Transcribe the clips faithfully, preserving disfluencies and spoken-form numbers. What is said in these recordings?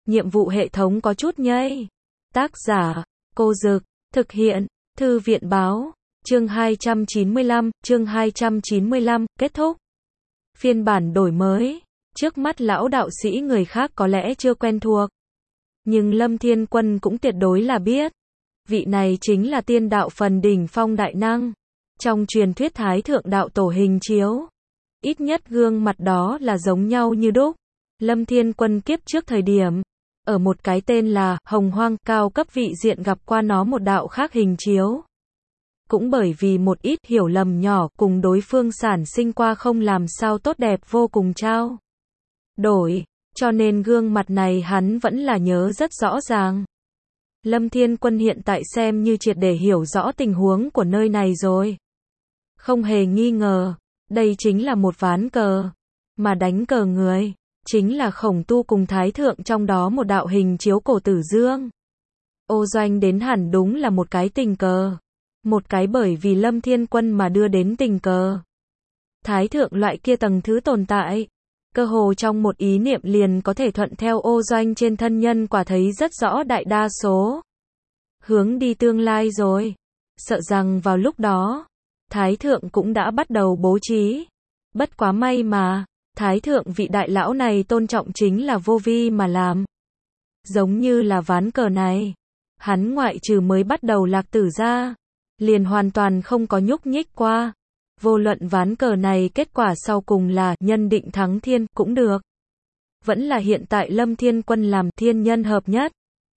nhiệm vụ hệ thống có chút nhây. Tác giả, Cô Dực, thực hiện, Thư viện báo, chương hai trăm chín mươi lăm, chương hai trăm chín mươi lăm, kết thúc. Phiên bản đổi mới, trước mắt lão đạo sĩ người khác có lẽ chưa quen thuộc. Nhưng Lâm Thiên Quân cũng tuyệt đối là biết. Vị này chính là tiên đạo phần đỉnh phong đại năng. Trong truyền thuyết Thái Thượng Đạo Tổ hình chiếu. Ít nhất gương mặt đó là giống nhau như đúc. Lâm Thiên Quân kiếp trước thời điểm, ở một cái tên là Hồng Hoang cao cấp vị diện gặp qua nó một đạo khác hình chiếu. Cũng bởi vì một ít hiểu lầm nhỏ cùng đối phương sản sinh qua không làm sao tốt đẹp vô cùng trao đổi, cho nên gương mặt này hắn vẫn là nhớ rất rõ ràng. Lâm Thiên Quân hiện tại xem như triệt để hiểu rõ tình huống của nơi này rồi. Không hề nghi ngờ, đây chính là một ván cờ, mà đánh cờ người, chính là Khổng Tu cùng Thái Thượng trong đó một đạo hình chiếu cổ Tử Dương. Ô Doanh đến hẳn đúng là một cái tình cờ. Một cái bởi vì Lâm Thiên Quân mà đưa đến tình cờ. Thái Thượng loại kia tầng thứ tồn tại, cơ hồ trong một ý niệm liền có thể thuận theo Ô Doanh trên thân nhân quả thấy rất rõ đại đa số hướng đi tương lai rồi. Sợ rằng vào lúc đó, Thái Thượng cũng đã bắt đầu bố trí. Bất quá may mà, Thái Thượng vị đại lão này tôn trọng chính là vô vi mà làm. Giống như là ván cờ này, hắn ngoại trừ mới bắt đầu lạc tử ra, liền hoàn toàn không có nhúc nhích qua. Vô luận ván cờ này kết quả sau cùng là nhân định thắng thiên cũng được. Vẫn là hiện tại Lâm Thiên Quân làm thiên nhân hợp nhất.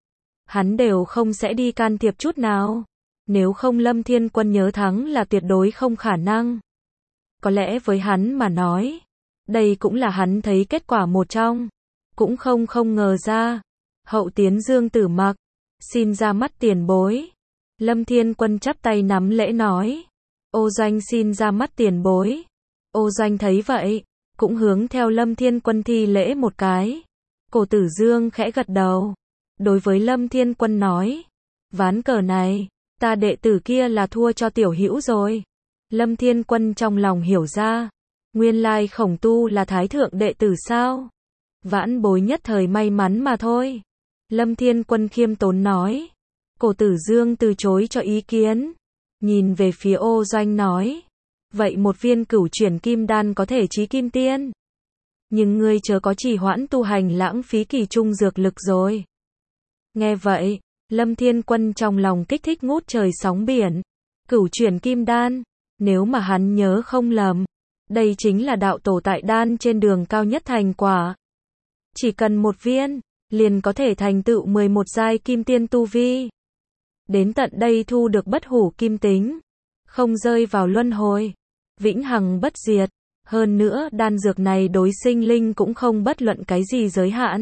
Hắn đều không sẽ đi can thiệp chút nào. Nếu không Lâm Thiên Quân nhớ thắng là tuyệt đối không khả năng. Có lẽ với hắn mà nói, đây cũng là hắn thấy kết quả một trong. Cũng không không ngờ ra. Hậu tiến Dương Tử Mặc, xin ra mắt tiền bối. Lâm Thiên Quân chắp tay nắm lễ nói. Ô Doanh xin ra mắt tiền bối. Ô Doanh thấy vậy, cũng hướng theo Lâm Thiên Quân thi lễ một cái. Cổ Tử Dương khẽ gật đầu. Đối với Lâm Thiên Quân nói. Ván cờ này, ta đệ tử kia là thua cho tiểu hữu rồi. Lâm Thiên Quân trong lòng hiểu ra. Nguyên lai Khổng Tu là Thái Thượng đệ tử sao? Vãn bối nhất thời may mắn mà thôi. Lâm Thiên Quân khiêm tốn nói. Cổ Tử Dương từ chối cho ý kiến. Nhìn về phía Ô Doanh nói. Vậy một viên cửu chuyển kim đan có thể chí kim tiên. Nhưng ngươi chớ có trì hoãn tu hành lãng phí kỳ trung dược lực rồi. Nghe vậy, Lâm Thiên Quân trong lòng kích thích ngút trời sóng biển. Cửu chuyển kim đan, nếu mà hắn nhớ không lầm, đây chính là đạo tổ tại đan trên đường cao nhất thành quả. Chỉ cần một viên, liền có thể thành tựu mười một giai kim tiên tu vi. Đến tận đây thu được bất hủ kim tính, không rơi vào luân hồi, vĩnh hằng bất diệt. Hơn nữa đan dược này đối sinh linh cũng không bất luận cái gì giới hạn.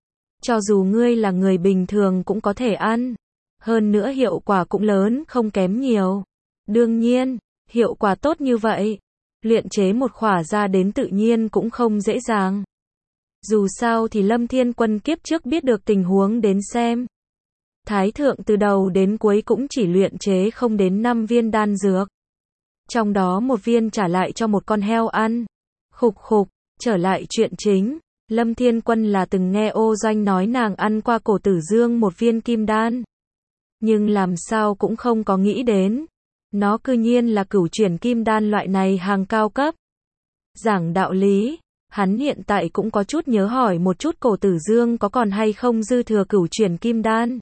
Cho dù ngươi là người bình thường cũng có thể ăn. Hơn nữa hiệu quả cũng lớn không kém nhiều. Đương nhiên, hiệu quả tốt như vậy, luyện chế một khỏa ra đến tự nhiên cũng không dễ dàng. Dù sao thì Lâm Thiên Quân kiếp trước biết được tình huống đến xem. Thái Thượng từ đầu đến cuối cũng chỉ luyện chế không đến năm viên đan dược. Trong đó một viên trả lại cho một con heo ăn. Khục khục, trở lại chuyện chính. Lâm Thiên Quân là từng nghe Ô Doanh nói nàng ăn qua Cổ Tử Dương một viên kim đan. Nhưng làm sao cũng không có nghĩ đến. Nó cư nhiên là cửu chuyển kim đan loại này hàng cao cấp. Giảng đạo lý, hắn hiện tại cũng có chút nhớ hỏi một chút Cổ Tử Dương có còn hay không dư thừa cửu chuyển kim đan.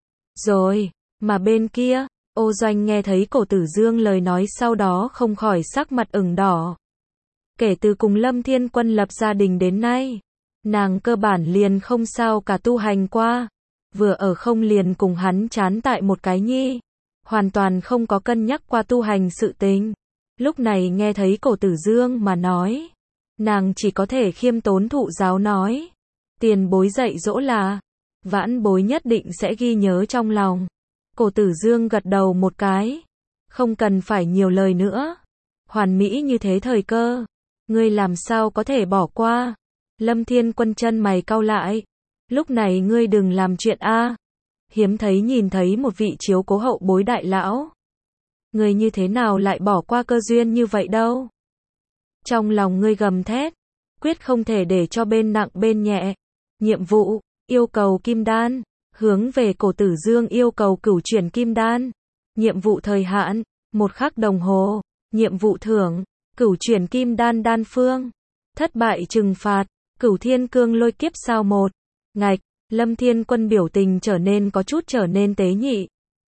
Rồi, mà bên kia, Ô Doanh nghe thấy Cổ Tử Dương lời nói sau đó không khỏi sắc mặt ửng đỏ. Kể từ cùng Lâm Thiên Quân lập gia đình đến nay, nàng cơ bản liền không sao cả tu hành qua. Vừa ở không liền cùng hắn chán tại một cái nhi. Hoàn toàn không có cân nhắc qua tu hành sự tình. Lúc này nghe thấy Cổ Tử Dương mà nói. Nàng chỉ có thể khiêm tốn thụ giáo nói. Tiền bối dạy dỗ là, vãn bối nhất định sẽ ghi nhớ trong lòng. Cổ Tử Dương gật đầu một cái. Không cần phải nhiều lời nữa. Hoàn mỹ như thế thời cơ. Ngươi làm sao có thể bỏ qua. Lâm Thiên Quân chân mày cau lại. Lúc này ngươi đừng làm chuyện a. Hiếm thấy nhìn thấy một vị chiếu cố hậu bối đại lão. Ngươi như thế nào lại bỏ qua cơ duyên như vậy đâu. Trong lòng ngươi gầm thét. Quyết không thể để cho bên nặng bên nhẹ. Nhiệm vụ, Yêu cầu kim đan. Hướng về Cổ Tử Dương yêu cầu cửu chuyển kim đan. Nhiệm vụ thời hạn, một khắc đồng hồ. Nhiệm vụ thưởng, cửu chuyển kim đan đan phương. Thất bại trừng phạt, Cửu Thiên Cương Lôi kiếp sao một. Ngạch, Lâm Thiên Quân biểu tình trở nên có chút trở nên tế nhị.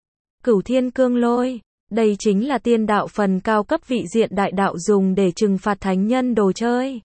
Cửu Thiên Cương Lôi, đây chính là tiên đạo phần cao cấp vị diện đại đạo dùng để trừng phạt thánh nhân đồ chơi.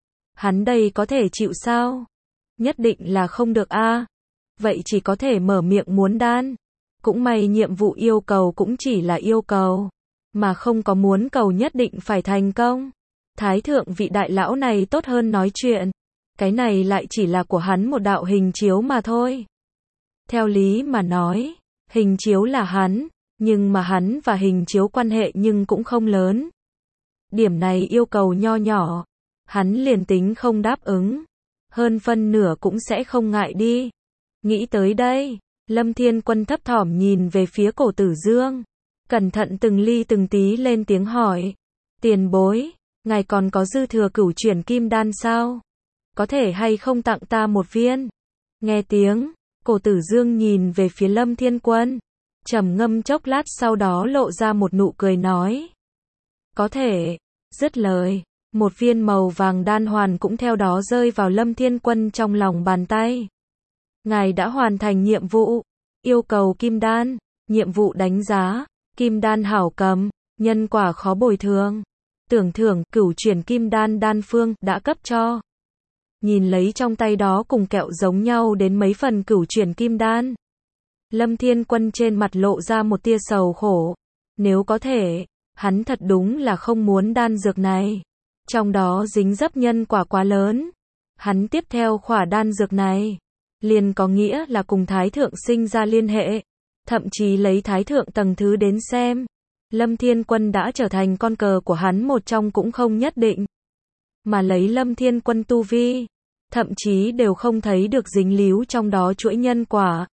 Hắn đây có thể chịu sao? Nhất định là không được a. Vậy chỉ có thể mở miệng muốn đan. Cũng may nhiệm vụ yêu cầu cũng chỉ là yêu cầu, mà không có muốn cầu nhất định phải thành công. Thái thượng vị đại lão này tốt hơn nói chuyện. Cái này lại chỉ là của hắn một đạo hình chiếu mà thôi. Theo lý mà nói, hình chiếu là hắn, nhưng mà hắn và hình chiếu quan hệ nhưng cũng không lớn. Điểm này yêu cầu nho nhỏ, hắn liền tính không đáp ứng, hơn phân nửa cũng sẽ không ngại đi. Nghĩ tới đây, Lâm Thiên Quân thấp thỏm nhìn về phía Cổ Tử Dương, cẩn thận từng ly từng tí lên tiếng hỏi. Tiền bối, ngài còn có dư thừa cửu chuyển kim đan sao? Có thể hay không tặng ta một viên? Nghe tiếng, Cổ Tử Dương nhìn về phía Lâm Thiên Quân, trầm ngâm chốc lát sau đó lộ ra một nụ cười nói. Có thể. Dứt lời, một viên màu vàng đan hoàn cũng theo đó rơi vào Lâm Thiên Quân trong lòng bàn tay. Ngài đã hoàn thành nhiệm vụ, yêu cầu kim đan, nhiệm vụ đánh giá, kim đan hảo cầm, nhân quả khó bồi thường. Tưởng thưởng, cửu chuyển kim đan đan phương, đã cấp cho. Nhìn lấy trong tay đó cùng kẹo giống nhau đến mấy phần cửu chuyển kim đan. Lâm Thiên Quân trên mặt lộ ra một tia sầu khổ. Nếu có thể, hắn thật đúng là không muốn đan dược này. Trong đó dính dấp nhân quả quá lớn. Hắn tiếp theo khỏa đan dược này, liền có nghĩa là cùng Thái Thượng sinh ra liên hệ. Thậm chí lấy Thái Thượng tầng thứ đến xem, Lâm Thiên Quân đã trở thành con cờ của hắn một trong cũng không nhất định. Mà lấy Lâm Thiên Quân tu vi, thậm chí đều không thấy được dính líu trong đó chuỗi nhân quả.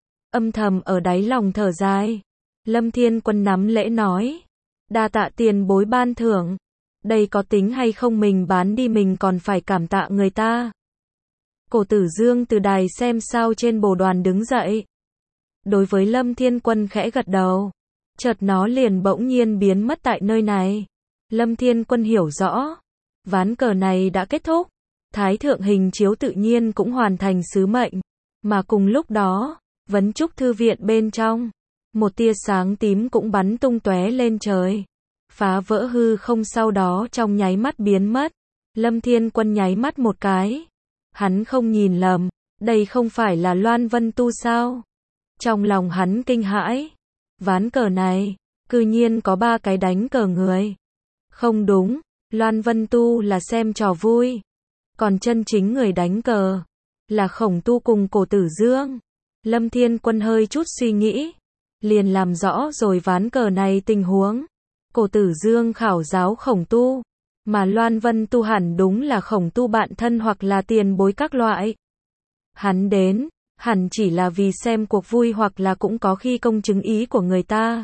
Âm thầm ở đáy lòng thở dài, Lâm Thiên Quân nắm lễ nói. Đa tạ tiền bối ban thưởng. Đây có tính hay không mình bán đi mình còn phải cảm tạ người ta. Cổ Tử Dương từ đài xem sao trên bồ đoàn đứng dậy. Đối với Lâm Thiên Quân khẽ gật đầu. Chợt nó liền bỗng nhiên biến mất tại nơi này. Lâm Thiên Quân hiểu rõ. Ván cờ này đã kết thúc. Thái thượng hình chiếu tự nhiên cũng hoàn thành sứ mệnh. Mà cùng lúc đó, Vấn Trúc Thư viện bên trong, một tia sáng tím cũng bắn tung tóe lên trời. Phá vỡ hư không sau đó trong nháy mắt biến mất. Lâm Thiên Quân nháy mắt một cái. Hắn không nhìn lầm, đây không phải là Loan Vân Tu sao? Trong lòng hắn kinh hãi. Ván cờ này, cư nhiên có ba cái đánh cờ người. Không đúng, Loan Vân Tu là xem trò vui. Còn chân chính người đánh cờ, là Khổng Tu cùng Cổ Tử Dương. Lâm Thiên Quân hơi chút suy nghĩ, liền làm rõ rồi ván cờ này tình huống. Cổ Tử Dương khảo giáo Khổng Tu, mà Loan Vân Tu hẳn đúng là Khổng Tu bạn thân hoặc là tiền bối các loại. Hắn đến, hẳn chỉ là vì xem cuộc vui hoặc là cũng có khi công chứng ý của người ta.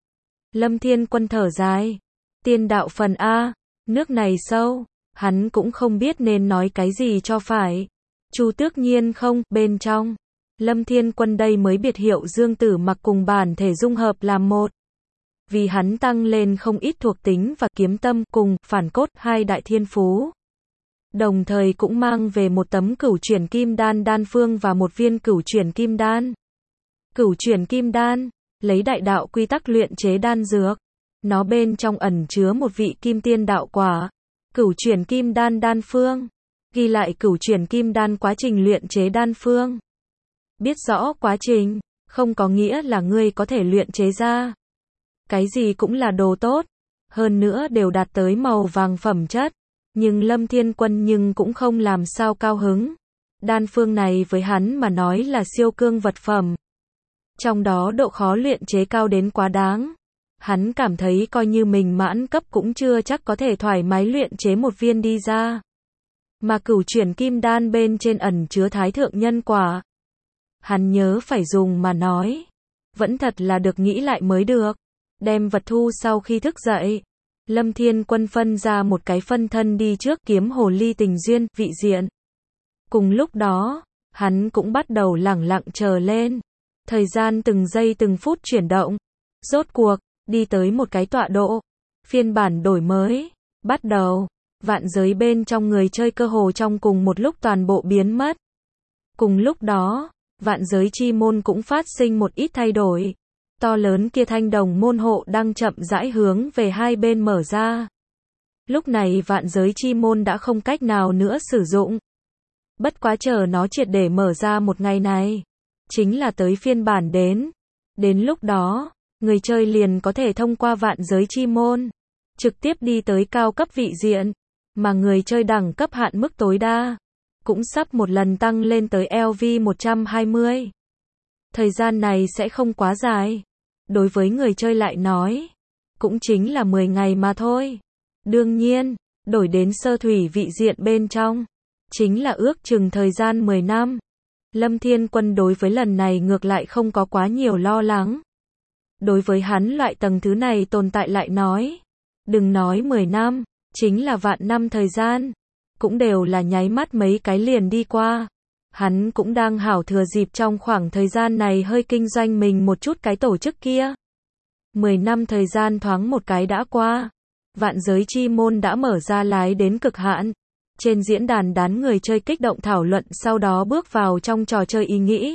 Lâm Thiên Quân thở dài. Tiên đạo phần A, nước này sâu, hắn cũng không biết nên nói cái gì cho phải. Chu Tước Nhiên không, bên trong. Lâm Thiên Quân đây mới biệt hiệu Dương Tử Mặc cùng bản thể dung hợp làm một. Vì hắn tăng lên không ít thuộc tính và kiếm tâm cùng phản cốt hai đại thiên phú. Đồng thời cũng mang về một tấm cửu chuyển kim đan đan phương và một viên cửu chuyển kim đan. Cửu chuyển kim đan, lấy đại đạo quy tắc luyện chế đan dược. Nó bên trong ẩn chứa một vị kim tiên đạo quả. Cửu chuyển kim đan đan phương, ghi lại cửu chuyển kim đan quá trình luyện chế đan phương. Biết rõ quá trình, không có nghĩa là ngươi có thể luyện chế ra. Cái gì cũng là đồ tốt, hơn nữa đều đạt tới màu vàng phẩm chất. Nhưng Lâm Thiên Quân nhưng cũng không làm sao cao hứng. Đan phương này với hắn mà nói là siêu cương vật phẩm. Trong đó độ khó luyện chế cao đến quá đáng. Hắn cảm thấy coi như mình mãn cấp cũng chưa chắc có thể thoải mái luyện chế một viên đi ra. Mà cửu chuyển kim đan bên trên ẩn chứa thái thượng nhân quả. Hắn nhớ phải dùng mà nói. Vẫn thật là được nghĩ lại mới được. Đem vật thu sau khi thức dậy. Lâm Thiên Quân phân ra một cái phân thân đi trước kiếm hồ ly tình duyên, vị diện. Cùng lúc đó, hắn cũng bắt đầu lẳng lặng chờ lên. Thời gian từng giây từng phút chuyển động. Rốt cuộc, đi tới một cái tọa độ. Phiên bản đổi mới. Bắt đầu. Vạn giới bên trong người chơi cơ hồ trong cùng một lúc toàn bộ biến mất. Cùng lúc đó, vạn giới chi môn cũng phát sinh một ít thay đổi. To lớn kia thanh đồng môn hộ đang chậm rãi hướng về hai bên mở ra. Lúc này vạn giới chi môn đã không cách nào nữa sử dụng. Bất quá chờ nó triệt để mở ra một ngày này, chính là tới phiên bản đến. Đến lúc đó, người chơi liền có thể thông qua vạn giới chi môn, trực tiếp đi tới cao cấp vị diện, mà người chơi đẳng cấp hạn mức tối đa, cũng sắp một lần tăng lên tới L V một trăm hai mươi. Thời gian này sẽ không quá dài. Đối với người chơi lại nói, cũng chính là mười ngày mà thôi. Đương nhiên, đổi đến sơ thủy vị diện bên trong, chính là ước chừng thời gian mười năm. Lâm Thiên Quân đối với lần này ngược lại không có quá nhiều lo lắng. Đối với hắn loại tầng thứ này tồn tại lại nói, đừng nói mười năm, chính là vạn năm thời gian, cũng đều là nháy mắt mấy cái liền đi qua. Hắn cũng đang hảo thừa dịp trong khoảng thời gian này hơi kinh doanh mình một chút cái tổ chức kia. Mười năm thời gian thoáng một cái đã qua. Vạn giới chi môn đã mở ra lái đến cực hạn. Trên diễn đàn đám người chơi kích động thảo luận sau đó bước vào trong trò chơi ý nghĩ.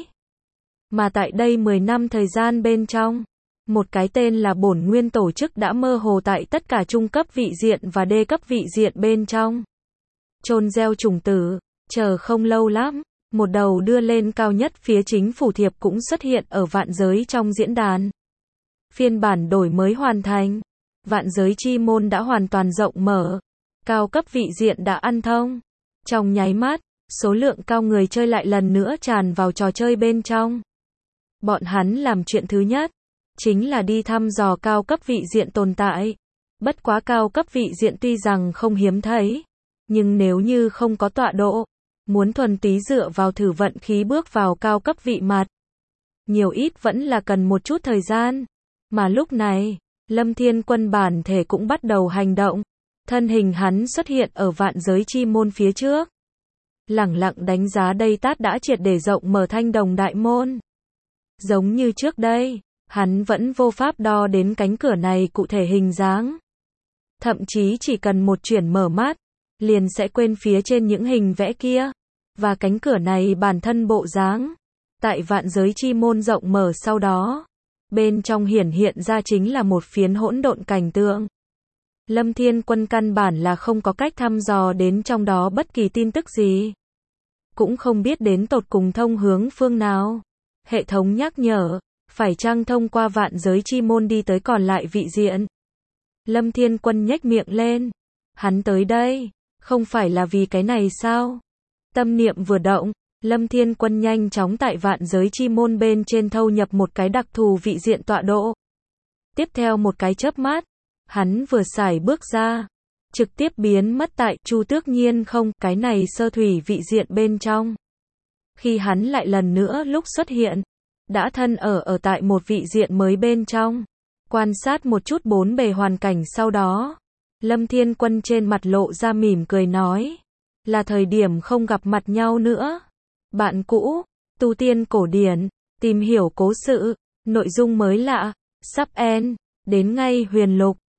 Mà tại đây mười năm thời gian bên trong, một cái tên là bổn nguyên tổ chức đã mơ hồ tại tất cả trung cấp vị diện và đê cấp vị diện bên trong. Chôn gieo trùng tử, chờ không lâu lắm, một đầu đưa lên cao nhất phía chính phủ thiệp cũng xuất hiện ở vạn giới trong diễn đàn. Phiên bản đổi mới hoàn thành. Vạn giới chi môn đã hoàn toàn rộng mở. Cao cấp vị diện đã ăn thông. Trong nháy mắt, số lượng cao người chơi lại lần nữa tràn vào trò chơi bên trong. Bọn hắn làm chuyện thứ nhất, chính là đi thăm dò cao cấp vị diện tồn tại. Bất quá cao cấp vị diện tuy rằng không hiếm thấy, nhưng nếu như không có tọa độ, muốn thuần túy dựa vào thử vận khí bước vào cao cấp vị mặt, nhiều ít vẫn là cần một chút thời gian. Mà lúc này, Lâm Thiên Quân bản thể cũng bắt đầu hành động. Thân hình hắn xuất hiện ở vạn giới chi môn phía trước. Lẳng lặng đánh giá đây tát đã triệt để rộng mở thanh đồng đại môn. Giống như trước đây, hắn vẫn vô pháp đo đến cánh cửa này cụ thể hình dáng. Thậm chí chỉ cần một chuyển mở mắt, liền sẽ quên phía trên những hình vẽ kia. Và cánh cửa này bản thân bộ dáng. Tại vạn giới chi môn rộng mở sau đó, bên trong hiển hiện ra chính là một phiến hỗn độn cảnh tượng. Lâm Thiên Quân căn bản là không có cách thăm dò đến trong đó bất kỳ tin tức gì. Cũng không biết đến tột cùng thông hướng phương nào. Hệ thống nhắc nhở, phải chăng thông qua vạn giới chi môn đi tới còn lại vị diện. Lâm Thiên Quân nhếch miệng lên. Hắn tới đây, không phải là vì cái này sao? Tâm niệm vừa động, Lâm Thiên Quân nhanh chóng tại vạn giới chi môn bên trên thâu nhập một cái đặc thù vị diện tọa độ. Tiếp theo một cái chớp mắt, hắn vừa xài bước ra, trực tiếp biến mất tại Chu Tước Nhiên không, cái này sơ thủy vị diện bên trong. Khi hắn lại lần nữa lúc xuất hiện, đã thân ở ở tại một vị diện mới bên trong, quan sát một chút bốn bề hoàn cảnh sau đó, Lâm Thiên Quân trên mặt lộ ra mỉm cười nói, là thời điểm không gặp mặt nhau nữa. Bạn cũ, tu tiên cổ điển, tìm hiểu cố sự, nội dung mới lạ, sắp end, đến ngay huyền lục.